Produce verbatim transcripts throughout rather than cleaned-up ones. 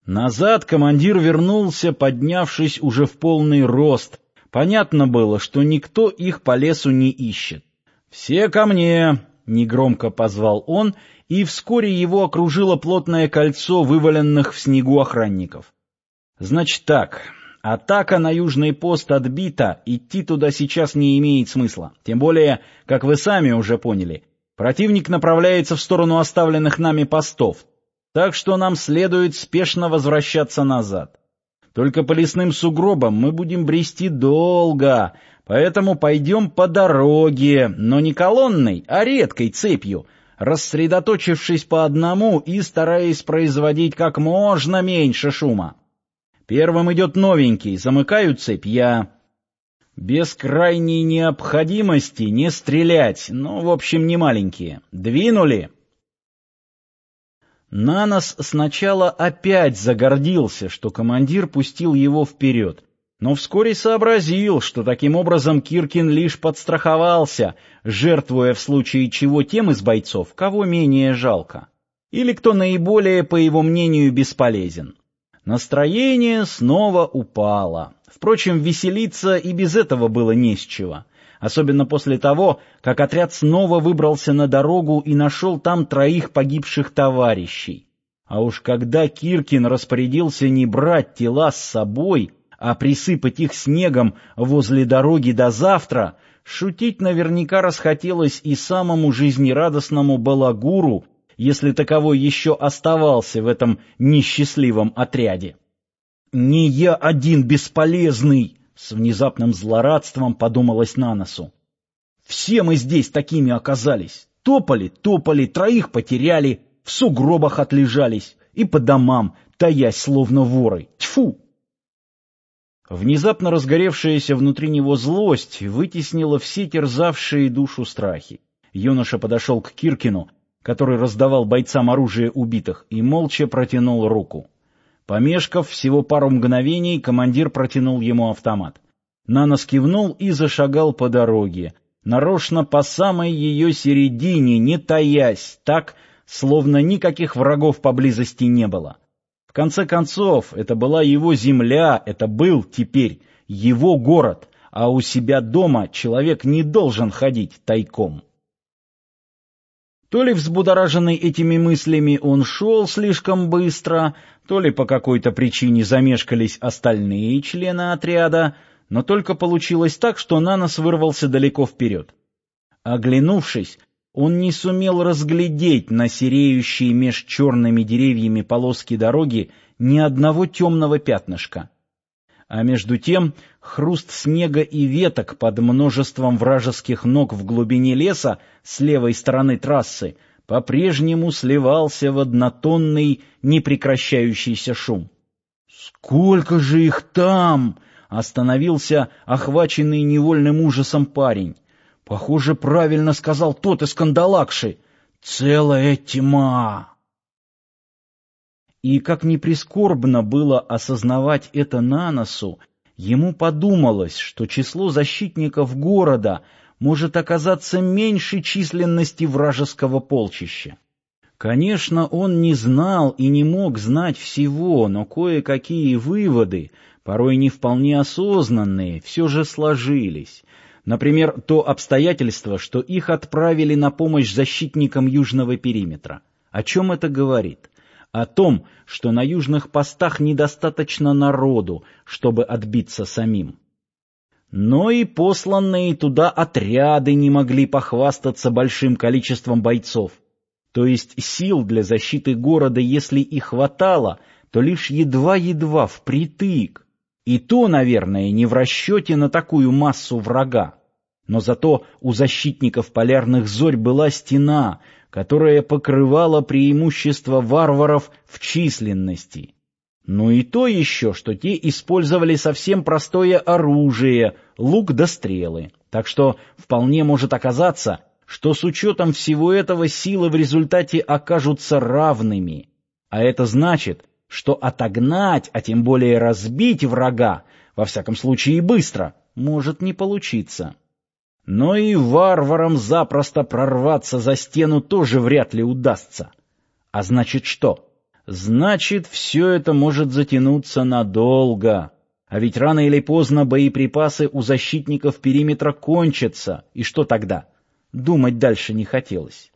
Назад командир вернулся, поднявшись уже в полный рост. Понятно было, что никто их по лесу не ищет. «Все ко мне!» — негромко позвал он, и вскоре его окружило плотное кольцо вываленных в снегу охранников. «Значит так, атака на южный пост отбита, идти туда сейчас не имеет смысла. Тем более, как вы сами уже поняли, противник направляется в сторону оставленных нами постов, так что нам следует спешно возвращаться назад. Только по лесным сугробам мы будем брести долго, поэтому пойдем по дороге, но не колонной, а редкой цепью, рассредоточившись по одному и стараясь производить как можно меньше шума. Первым идет новенький, замыкаю цепь я. Без крайней необходимости не стрелять, ну, в общем, не маленькие. Двинули!» Нанос сначала опять загордился, что командир пустил его вперед, но вскоре сообразил, что таким образом Киркин лишь подстраховался, жертвуя в случае чего тем из бойцов, кого менее жалко, или кто наиболее, по его мнению, бесполезен. Настроение снова упало. Впрочем, веселиться и без этого было не с чего. Особенно после того, как отряд снова выбрался на дорогу и нашел там троих погибших товарищей. А уж когда Киркин распорядился не брать тела с собой, а присыпать их снегом возле дороги до завтра, шутить наверняка расхотелось и самому жизнерадостному балагуру, если таковой еще оставался в этом несчастливом отряде. «Не я один бесполезный!» — с внезапным злорадством подумалось Наносу. «Все мы здесь такими оказались. Топали, топали, троих потеряли, в сугробах отлежались и по домам, таясь словно воры. Тьфу!» Внезапно разгоревшаяся внутри него злость вытеснила все терзавшие душу страхи. Юноша подошел к Киркину, который раздавал бойцам оружие убитых, и молча протянул руку. Помешков всего пару мгновений, командир протянул ему автомат. Нанос кивнул и зашагал по дороге, нарочно по самой ее середине, не таясь, так, словно никаких врагов поблизости не было. В конце концов, это была его земля, это был теперь его город, а у себя дома человек не должен ходить тайком. То ли взбудораженный этими мыслями он шел слишком быстро, то ли по какой-то причине замешкались остальные члены отряда, но только получилось так, что Нанос вырвался далеко вперед. Оглянувшись, он не сумел разглядеть на сереющей меж черными деревьями полоски дороги ни одного темного пятнышка. А между тем хруст снега и веток под множеством вражеских ног в глубине леса с левой стороны трассы по-прежнему сливался в однотонный непрекращающийся шум. «Сколько же их там!» — остановился охваченный невольным ужасом парень. «Похоже, правильно сказал тот из кандалакши. Целая тьма!» И как ни прискорбно было осознавать это Наносу, ему подумалось, что число защитников города может оказаться меньше численности вражеского полчища. Конечно, он не знал и не мог знать всего, но кое-какие выводы, порой не вполне осознанные, все же сложились. Например, то обстоятельство, что их отправили на помощь защитникам южного периметра. О чем это говорит? О том, что на южных постах недостаточно народу, чтобы отбиться самим. Но и посланные туда отряды не могли похвастаться большим количеством бойцов. То есть сил для защиты города, если и хватало, то лишь едва-едва впритык. И то, наверное, не в расчете на такую массу врага. Но зато у защитников полярных зорь была стена, которая покрывала преимущество варваров в численности. Ну и то еще, что те использовали совсем простое оружие, лук да стрелы. Так что вполне может оказаться, что с учетом всего этого силы в результате окажутся равными. А это значит, что отогнать, а тем более разбить врага, во всяком случае быстро, может не получиться. Но и варварам запросто прорваться за стену тоже вряд ли удастся. А значит что? Значит, все это может затянуться надолго. А ведь рано или поздно боеприпасы у защитников периметра кончатся. И что тогда? Думать дальше не хотелось.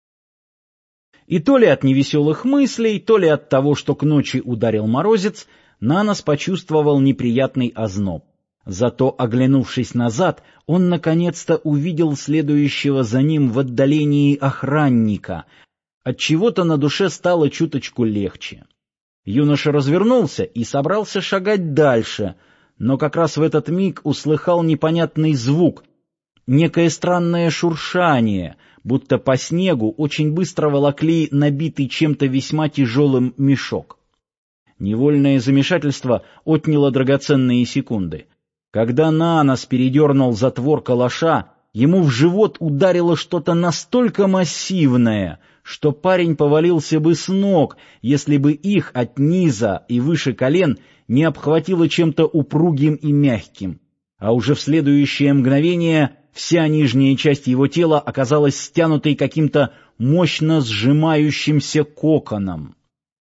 И то ли от невеселых мыслей, то ли от того, что к ночи ударил морозец, Нанос почувствовал неприятный озноб. Зато, оглянувшись назад, он наконец-то увидел следующего за ним в отдалении охранника. Отчего-то на душе стало чуточку легче. Юноша развернулся и собрался шагать дальше, но как раз в этот миг услыхал непонятный звук, некое странное шуршание, будто по снегу очень быстро волокли набитый чем-то весьма тяжелым мешок. Невольное замешательство отняло драгоценные секунды. Когда Нанос передернул затвор калаша, ему в живот ударило что-то настолько массивное, что парень повалился бы с ног, если бы их от низа и выше колен не обхватило чем-то упругим и мягким. А уже в следующее мгновение вся нижняя часть его тела оказалась стянутой каким-то мощно сжимающимся коконом.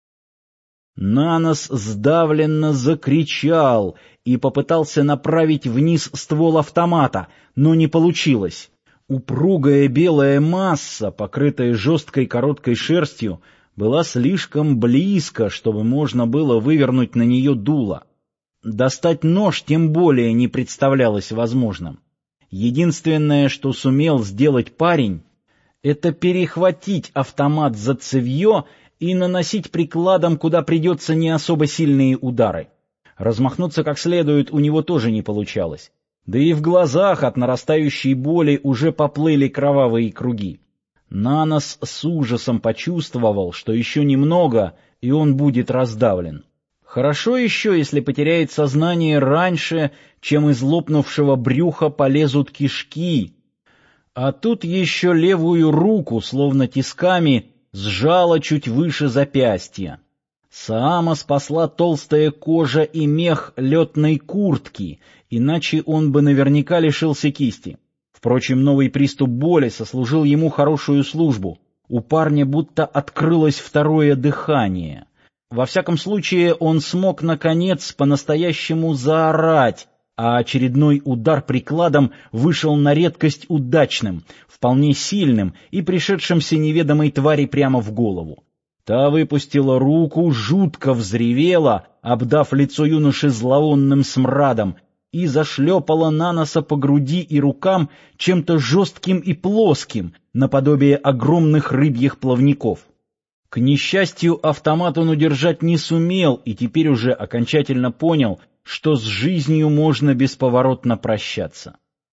Нанос сдавленно закричал и попытался направить вниз ствол автомата, но не получилось. Упругая белая масса, покрытая жесткой короткой шерстью, была слишком близко, чтобы можно было вывернуть на нее дуло. Достать нож тем более не представлялось возможным. Единственное, что сумел сделать парень, это перехватить автомат за цевьё и наносить прикладом, куда придется, не особо сильные удары. Размахнуться как следует у него тоже не получалось. Да и в глазах от нарастающей боли уже поплыли кровавые круги. Нанос с ужасом почувствовал, что еще немного, и он будет раздавлен. Хорошо еще, если потеряет сознание раньше, чем из лопнувшего брюха полезут кишки. А тут еще левую руку, словно тисками, сжала чуть выше запястья. Саама спасла толстая кожа и мех летной куртки, иначе он бы наверняка лишился кисти. Впрочем, новый приступ боли сослужил ему хорошую службу. У парня будто открылось второе дыхание. Во всяком случае, он смог, наконец, по-настоящему заорать, а очередной удар прикладом вышел на редкость удачным, вполне сильным и пришедшимся неведомой твари прямо в голову. Та выпустила руку, жутко взревела, обдав лицо юноши зловонным смрадом, и зашлепала Наноса по груди и рукам чем-то жестким и плоским, наподобие огромных рыбьих плавников. К несчастью, автомат он удержать не сумел и теперь уже окончательно понял, что с жизнью можно бесповоротно прощаться.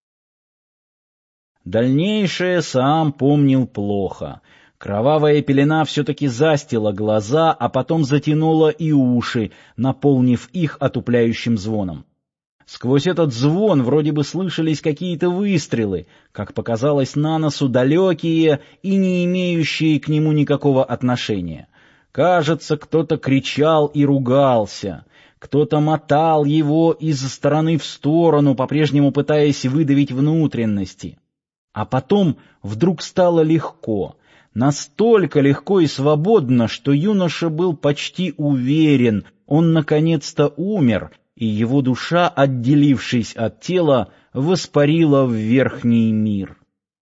Дальнейшее Саам помнил плохо. Кровавая пелена все-таки застила глаза, а потом затянула и уши, наполнив их отупляющим звоном. Сквозь этот звон вроде бы слышались какие-то выстрелы, как показалось Наносу, далекие и не имеющие к нему никакого отношения. Кажется, кто-то кричал и ругался, кто-то мотал его из стороны в сторону, по-прежнему пытаясь выдавить внутренности. А потом вдруг стало легко, настолько легко и свободно, что юноша был почти уверен, он наконец-то умер, и его душа, отделившись от тела, воспарила в верхний мир.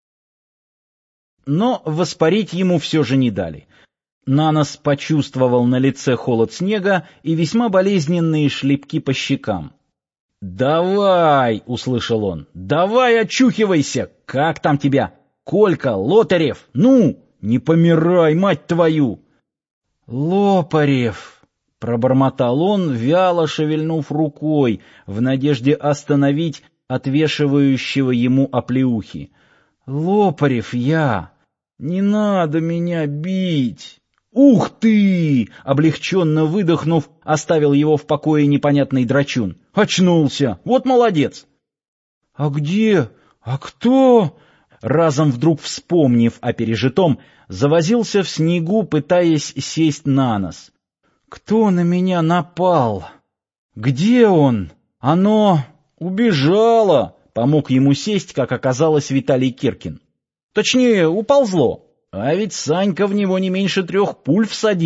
Но воспарить ему все же не дали. Нанос почувствовал на лице холод снега и весьма болезненные шлепки по щекам. «Давай!» — услышал он. «Давай очухивайся! Как там тебя? Колька, Лотарев! Ну, не помирай, мать твою!» «Лопарев!» — пробормотал он, вяло шевельнув рукой, в надежде остановить отвешивающего ему оплеухи. «Лопарев я! Не надо меня бить!» «Ух ты!» — облегченно выдохнув, оставил его в покое непонятный драчун. «Очнулся! Вот молодец!» «А где? А кто?» Разом вдруг вспомнив о пережитом, завозился в снегу, пытаясь сесть на нос. «Кто на меня напал? Где он? Оно убежало!» — помог ему сесть, как оказалось, Виталий Киркин. «Точнее, уползло. А ведь Санька в него не меньше трех пуль всадил.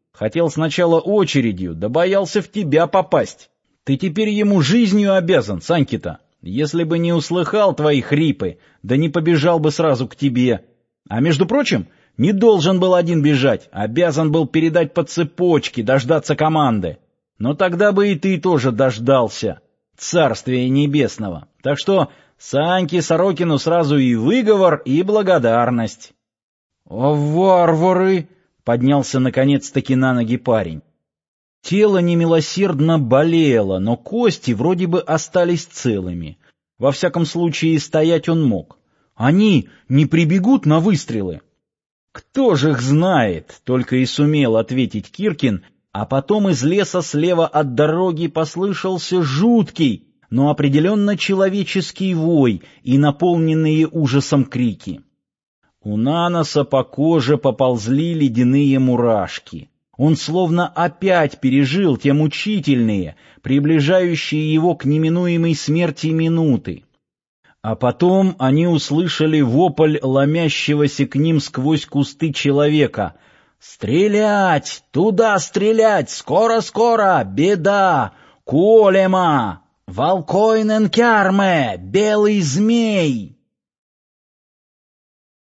Хотел сначала очередью, да боялся в тебя попасть. Ты теперь ему жизнью обязан, Саньки-то. Если бы не услыхал твои хрипы, да не побежал бы сразу к тебе. А между прочим, не должен был один бежать, обязан был передать по цепочке, дождаться команды. Но тогда бы и ты тоже дождался. Царствия небесного. Так что Саньке Сорокину сразу и выговор, и благодарность. — О, варвары! — поднялся наконец-таки на ноги парень. Тело немилосердно болело, но кости вроде бы остались целыми. Во всяком случае, стоять он мог. Они не прибегут на выстрелы? — Кто же их знает? — только и сумел ответить Киркин, а потом из леса слева от дороги послышался жуткий, но определенно человеческий вой и наполненные ужасом крики. У Наноса по коже поползли ледяные мурашки. Он словно опять пережил те мучительные, приближающие его к неминуемой смерти минуты. А потом они услышали вопль ломящегося к ним сквозь кусты человека. «Стрелять! Туда стрелять! Скоро-скоро! Беда! Куолема! Волкойнен кярме! Белый змей!»